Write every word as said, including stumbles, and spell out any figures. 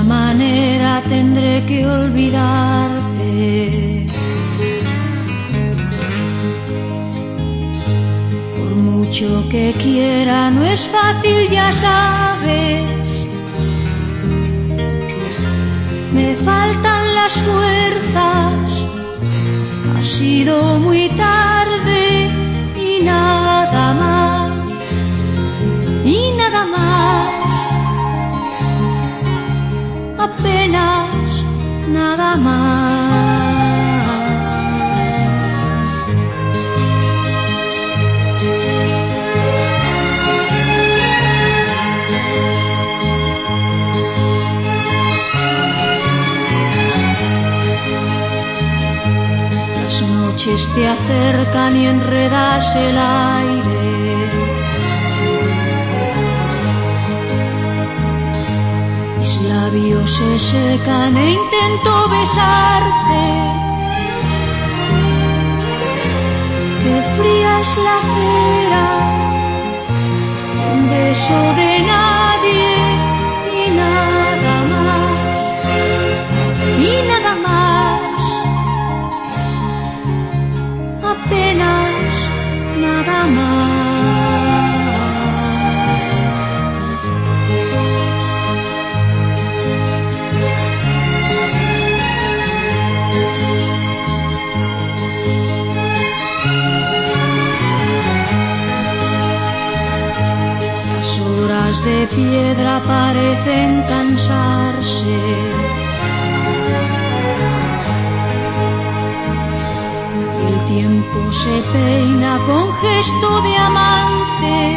manera tendré que olvidarte. Por mucho que quiera no es fácil, ya sabes. Me faltan las fuerzas, ha sido muy tarde y nada más, y nada más. Apenas nada más. Las noches te acercan y enredas el aire. Mis labios se secan e intento besarte. Qué fría es la cera, un beso de nadie y nada más, y nada más, apenas nada más. De piedra parecen cansarse. Y el tiempo se peina con gesto de amante.